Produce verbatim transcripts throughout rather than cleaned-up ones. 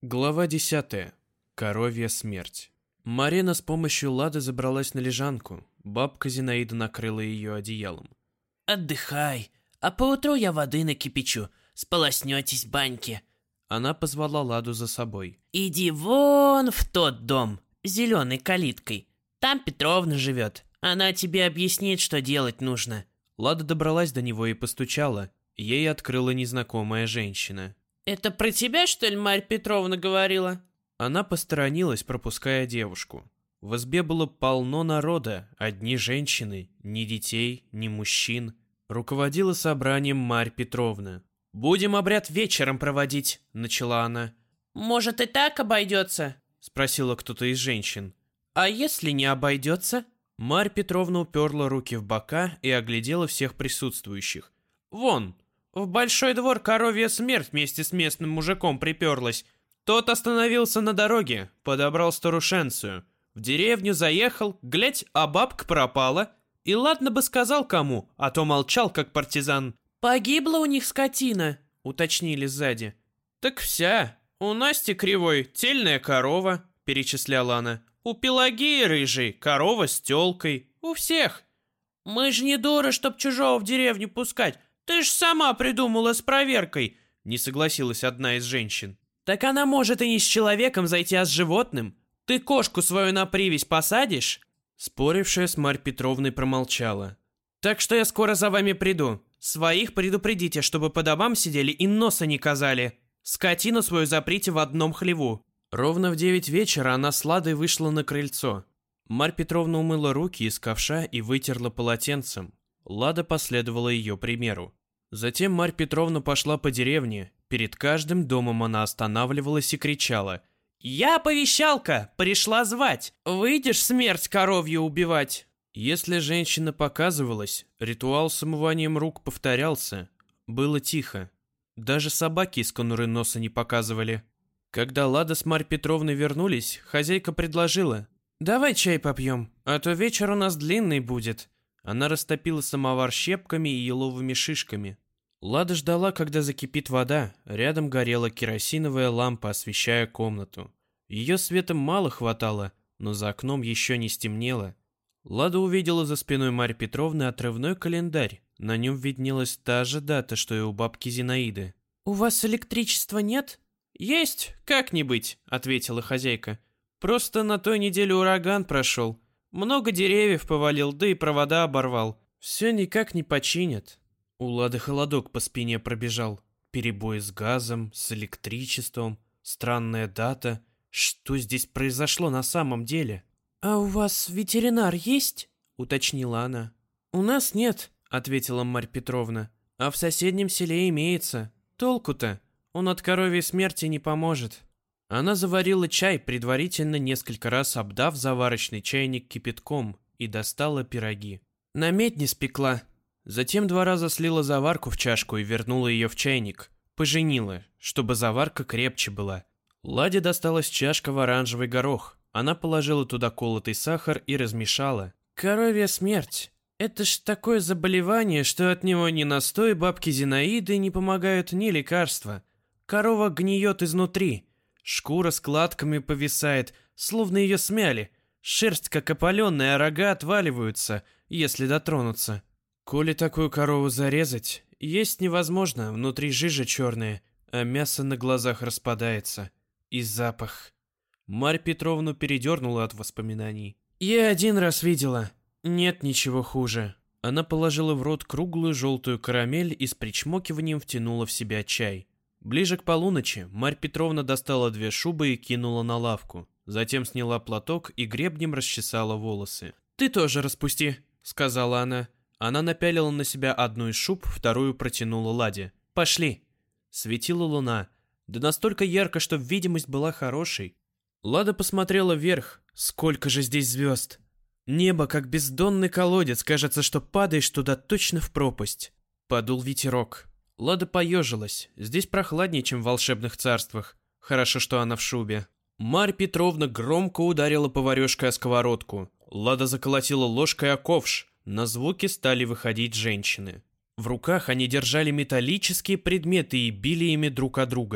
Глава десятая. Коровья смерть. Марина с помощью Лады забралась на лежанку. Бабка Зинаида накрыла ее одеялом. «Отдыхай, а поутру я воды накипячу, сполоснетесь в баньке». Она позвала Ладу за собой. «Иди вон в тот дом, с зеленой калиткой. Там Петровна живет, она тебе объяснит, что делать нужно». Лада добралась до него и постучала. Ей открыла незнакомая женщина. «Это про тебя, что ли, Марья Петровна говорила?» Она посторонилась, пропуская девушку. В избе было полно народа, одни женщины, ни детей, ни мужчин. Руководила собранием Марья Петровна. «Будем обряд вечером проводить», — начала она. «Может, и так обойдется?» — спросила кто-то из женщин. «А если не обойдется?» Марья Петровна уперла руки в бока и оглядела всех присутствующих. «Вон, в большой двор коровья смерть вместе с местным мужиком приперлась. Тот остановился на дороге, подобрал старушенцию. В деревню заехал, глядь, а бабка пропала. И ладно бы сказал кому, а то молчал, как партизан». «Погибла у них скотина», — уточнили сзади. «Так вся. У Насти Кривой тельная корова», — перечисляла она. «У Пелагеи рыжей корова с тёлкой. У всех». «Мы ж не дуры, чтоб чужого в деревню пускать. Ты ж сама придумала с проверкой», — не согласилась одна из женщин. «Так она может и не с человеком зайти, а с животным. Ты кошку свою на привязь посадишь?» Спорившая с Марьей Петровной промолчала. «Так что я скоро за вами приду. Своих предупредите, чтобы по домам сидели и носа не казали. Скотину свою заприте в одном хлеву». Ровно в девять вечера она с Ладой вышла на крыльцо. Марья Петровна умыла руки из ковша и вытерла полотенцем. Лада последовала ее примеру. Затем Марья Петровна пошла по деревне. Перед каждым домом она останавливалась и кричала: «Я оповещалка, пришла звать! Выйдешь смерть коровью убивать!» Если женщина показывалась, ритуал с омыванием рук повторялся. Было тихо. Даже собаки из конуры носа не показывали. Когда Лада с Марьей Петровной вернулись, хозяйка предложила: «Давай чай попьем, а то вечер у нас длинный будет». Она растопила самовар щепками и еловыми шишками. Лада ждала, когда закипит вода. Рядом горела керосиновая лампа, освещая комнату. Ее света мало хватало, но за окном еще не стемнело. Лада увидела за спиной Марьи Петровны отрывной календарь. На нем виднелась та же дата, что и у бабки Зинаиды. «У вас электричества нет?» «Есть, как не быть», — ответила хозяйка. «Просто на той неделе ураган прошел. Много деревьев повалил, да и провода оборвал. Все никак не починят». У Лады холодок по спине пробежал. Перебои с газом, с электричеством, странная дата. Что здесь произошло на самом деле? «А у вас ветеринар есть?» — уточнила она. «У нас нет», — ответила Марья Петровна. «А в соседнем селе имеется. Толку-то? Он от коровьей смерти не поможет». Она заварила чай, предварительно несколько раз обдав заварочный чайник кипятком, и достала пироги. На медне спекла. Затем два раза слила заварку в чашку и вернула ее в чайник. Поженила, чтобы заварка крепче была. Ладе досталась чашка в оранжевый горох. Она положила туда колотый сахар и размешала. «Коровья смерть. Это ж такое заболевание, что от него ни настой бабки Зинаиды не помогают, ни лекарства. Корова гниет изнутри. Шкура складками повисает, словно ее смяли. Шерсть как опаленная, а рога отваливаются, если дотронуться. Коли такую корову зарезать, есть невозможно, внутри жижа черная, а мясо на глазах распадается. И запах». Марья Петровну передернула от воспоминаний. «Я один раз видела. Нет ничего хуже». Она положила в рот круглую желтую карамель и с причмокиванием втянула в себя чай. Ближе к полуночи Марья Петровна достала две шубы и кинула на лавку. Затем сняла платок и гребнем расчесала волосы. «Ты тоже распусти», — сказала она. Она напялила на себя одну из шуб, вторую протянула Ладе. «Пошли». Светила луна. Да настолько ярко, что видимость была хорошей. Лада посмотрела вверх. Сколько же здесь звезд. Небо, как бездонный колодец, кажется, что падаешь туда точно в пропасть. Подул ветерок. Лада поежилась. Здесь прохладнее, чем в волшебных царствах. Хорошо, что она в шубе. Марья Петровна громко ударила поварешкой о сковородку. Лада заколотила ложкой о ковш. На звуки стали выходить женщины. В руках они держали металлические предметы и били ими друг о друга.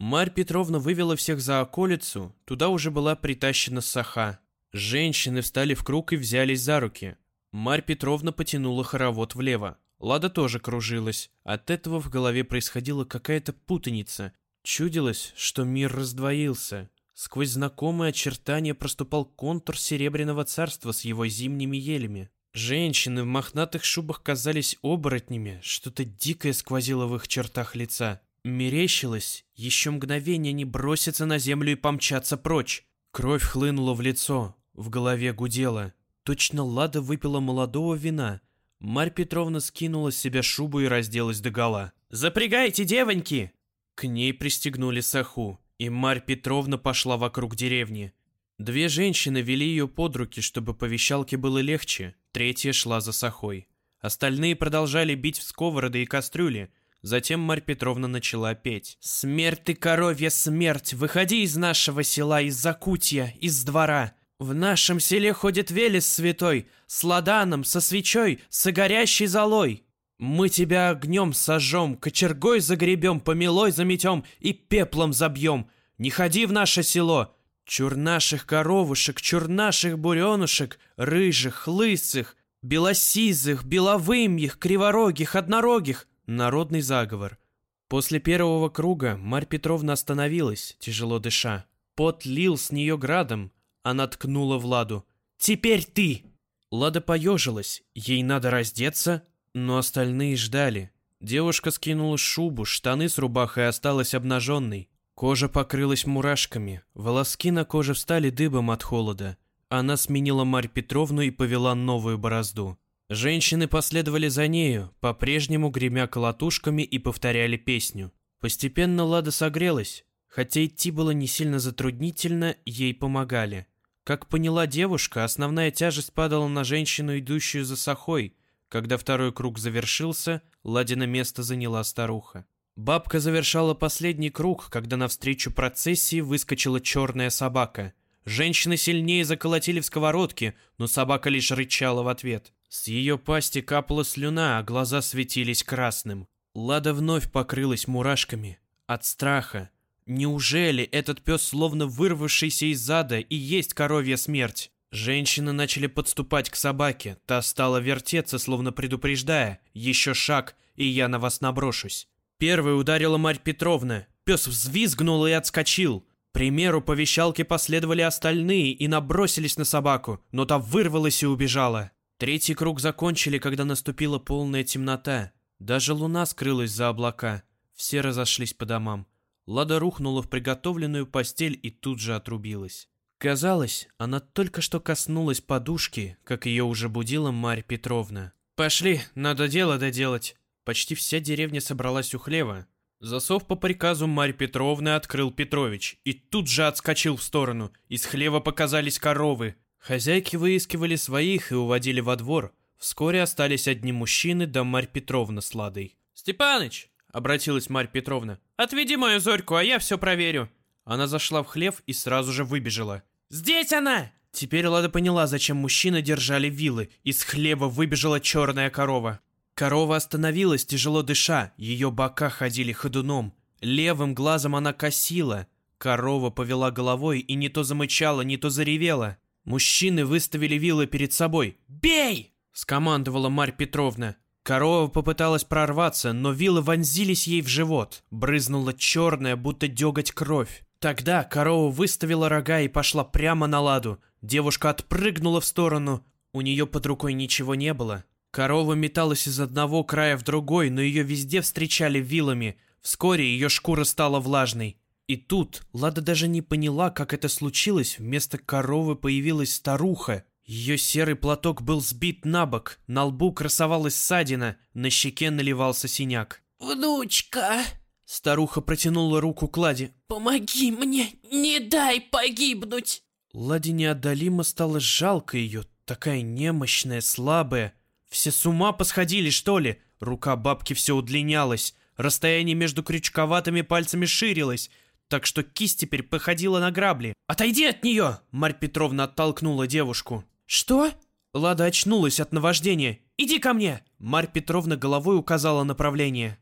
Марь Петровна вывела всех за околицу, туда уже была притащена саха. Женщины встали в круг и взялись за руки. Марь Петровна потянула хоровод влево. Лада тоже кружилась. От этого в голове происходила какая-то путаница. Чудилось, что мир раздвоился. Сквозь знакомые очертания проступал контур Серебряного царства с его зимними елями. Женщины в мохнатых шубах казались оборотнями, что-то дикое сквозило в их чертах лица. Мерещилось, еще мгновение не броситься на землю и помчаться прочь. Кровь хлынула в лицо, в голове гудела. Точно Лада выпила молодого вина. Марь Петровна скинула с себя шубу и разделась догола. «Запрягайте, девоньки!» К ней пристегнули саху, и Марь Петровна пошла вокруг деревни. Две женщины вели ее под руки, чтобы по вещалке было легче, третья шла за сахой. Остальные продолжали бить в сковороды и кастрюли. Затем Марь Петровна начала петь. «Смерть ты, коровья, смерть! Выходи из нашего села, из закутья, из двора! В нашем селе ходит Велес святой, с ладаном, со свечой, с горящей золой! Мы тебя огнем сожжем, кочергой загребем, помелой заметем и пеплом забьем! Не ходи в наше село! Чур наших коровушек, чур наших буренушек, рыжих, лысых, белосизых, беловымьих, криворогих, однорогих!» Народный заговор. После первого круга Марь Петровна остановилась, тяжело дыша. Пот лил с нее градом. Она ткнула в Ладу. «Теперь ты!» Лада поежилась. Ей надо раздеться, но остальные ждали. Девушка скинула шубу, штаны с рубахой осталась обнаженной. Кожа покрылась мурашками. Волоски на коже встали дыбом от холода. Она сменила Марь Петровну и повела новую борозду. Женщины последовали за нею, по-прежнему гремя колотушками, и повторяли песню. Постепенно Лада согрелась. Хотя идти было не сильно затруднительно, ей помогали. Как поняла девушка, основная тяжесть падала на женщину, идущую за сахой. Когда второй круг завершился, Ладина место заняла старуха. Бабка завершала последний круг, когда навстречу процессии выскочила черная собака. Женщины сильнее заколотили в сковородке, но собака лишь рычала в ответ. С ее пасти капала слюна, а глаза светились красным. Лада вновь покрылась мурашками. От страха. Неужели этот пес, словно вырвавшийся из ада, и есть коровья смерть? Женщины начали подступать к собаке. Та стала вертеться, словно предупреждая. Еще шаг, и я на вас наброшусь. Первой ударила Марь Петровна. Пес взвизгнул и отскочил. К примеру по вещалке последовали остальные и набросились на собаку, но та вырвалась и убежала. Третий круг закончили, когда наступила полная темнота. Даже луна скрылась за облака. Все разошлись по домам. Лада рухнула в приготовленную постель и тут же отрубилась. Казалось, она только что коснулась подушки, как ее уже будила Марь Петровна. «Пошли, надо дело доделать». Почти вся деревня собралась у хлева. Засов по приказу Марь Петровны открыл Петрович и тут же отскочил в сторону. Из хлева показались коровы. Хозяйки выискивали своих и уводили во двор. Вскоре остались одни мужчины да Марь Петровна с Ладой. «Степаныч!» — обратилась Марь Петровна. «Отведи мою Зорьку, а я все проверю». Она зашла в хлев и сразу же выбежала. «Здесь она!» Теперь Лада поняла, зачем мужчины держали вилы. Из хлева выбежала черная корова. Корова остановилась, тяжело дыша. Ее бока ходили ходуном. Левым глазом она косила. Корова повела головой и не то замычала, не то заревела. Мужчины выставили вилы перед собой. «Бей!» — скомандовала Марь Петровна. Корова попыталась прорваться, но вилы вонзились ей в живот. Брызнула черная, будто деготь, кровь. Тогда корова выставила рога и пошла прямо на Ладу. Девушка отпрыгнула в сторону. У нее под рукой ничего не было. Корова металась из одного края в другой, но ее везде встречали вилами. Вскоре ее шкура стала влажной. И тут Лада даже не поняла, как это случилось. Вместо коровы появилась старуха. Ее серый платок был сбит на бок, на лбу красовалась ссадина, на щеке наливался синяк. «Внучка!» Старуха протянула руку к Ладе. «Помоги мне, не дай погибнуть!» Ладе неотдалимо стало жалко ее, такая немощная, слабая. Все с ума посходили, что ли? Рука бабки все удлинялась, расстояние между крючковатыми пальцами ширилось, так что кисть теперь походила на грабли. «Отойди от нее!» Марь Петровна оттолкнула девушку. «Что?» Лада очнулась от наваждения. «Иди ко мне!» Марь Петровна головой указала направление. «Внучка!»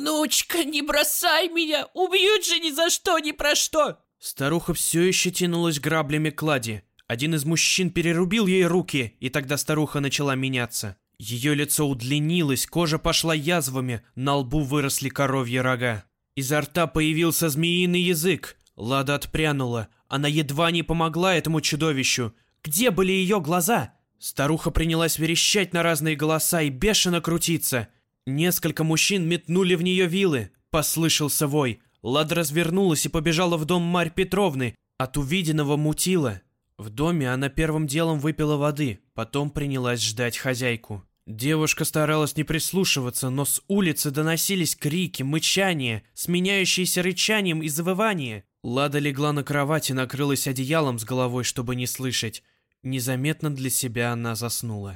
«Внучка, не бросай меня! Убьют же ни за что, ни про что!» Старуха все еще тянулась граблями к Ладе. Один из мужчин перерубил ей руки, и тогда старуха начала меняться. Ее лицо удлинилось, кожа пошла язвами, на лбу выросли коровьи рога. Изо рта появился змеиный язык. Лада отпрянула. Она едва не помогла этому чудовищу. Где были ее глаза? Старуха принялась верещать на разные голоса и бешено крутиться. Несколько мужчин метнули в нее вилы. Послышался вой. Лада развернулась и побежала в дом Марь Петровны. От увиденного мутила. В доме она первым делом выпила воды, потом принялась ждать хозяйку. Девушка старалась не прислушиваться, но с улицы доносились крики, мычания, сменяющиеся рычанием и завывания. Лада легла на кровать и накрылась одеялом с головой, чтобы не слышать. Незаметно для себя она заснула.